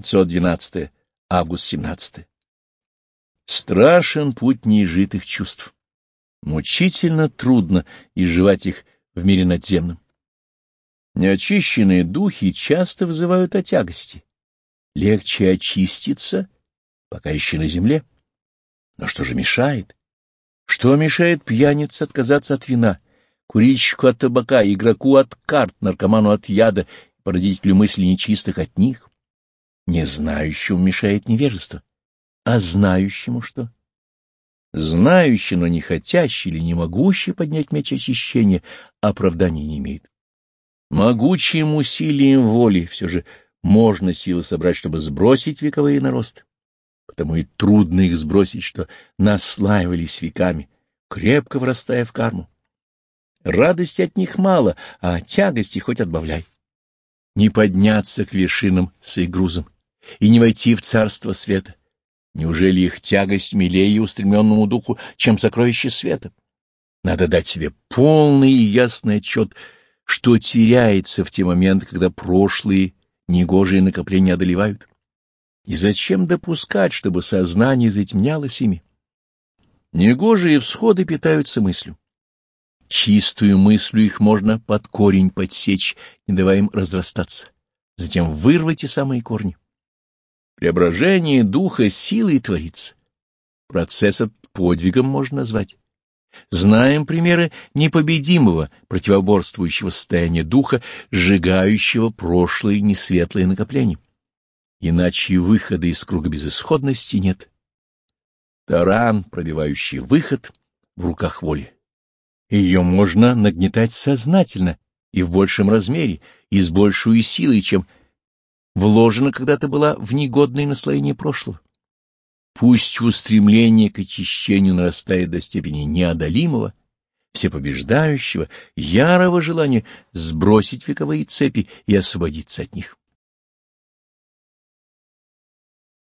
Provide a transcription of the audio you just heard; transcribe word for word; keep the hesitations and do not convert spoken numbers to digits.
пятьсот двенадцатое. Август семнадцатое. Страшен путь неизжитых чувств. Мучительно трудно изживать их в мире надземном. Неочищенные духи часто вызывают о тягости. Легче очиститься, пока еще на земле. Но что же мешает? Что мешает пьянице отказаться от вина, курильщику от табака, игроку от карт, наркоману от яда, породителю мыслей нечистых от них? Не знающему мешает невежество. А знающему что? Знающий, но не хотящий или не могущий поднять меч очищения оправдания не имеет. Могучим усилием воли все же можно силы собрать, чтобы сбросить вековые наросты. Потому и трудно их сбросить, что наслаивались веками, крепко врастая в карму. Радости от них мало, а тягости хоть отбавляй. Не подняться к вершинам с их грузом и не войти в царство света. Неужели их тягость милее устремленному духу, чем сокровище света? Надо дать себе полный и ясный отчет, что теряется в те моменты, когда прошлые негожие накопления одолевают. И зачем допускать, чтобы сознание затемнялось ими? Негожие всходы питаются мыслью. Чистую мыслью их можно под корень подсечь, не давая им разрастаться. Затем вырвать и самые корни. Преображение духа силой творится. Процесс этот подвигом можно назвать. Знаем примеры непобедимого, противоборствующего состояния духа, сжигающего прошлые несветлые накопления. Иначе выхода из круга безысходности нет. Таран, пробивающий выход, в руках воли. Ее можно нагнетать сознательно и в большем размере, и с большей силой, чем вложена когда-то была в негодное наслоение прошлого. Пусть устремление к очищению нарастает до степени неодолимого, всепобеждающего, ярого желания сбросить вековые цепи и освободиться от них.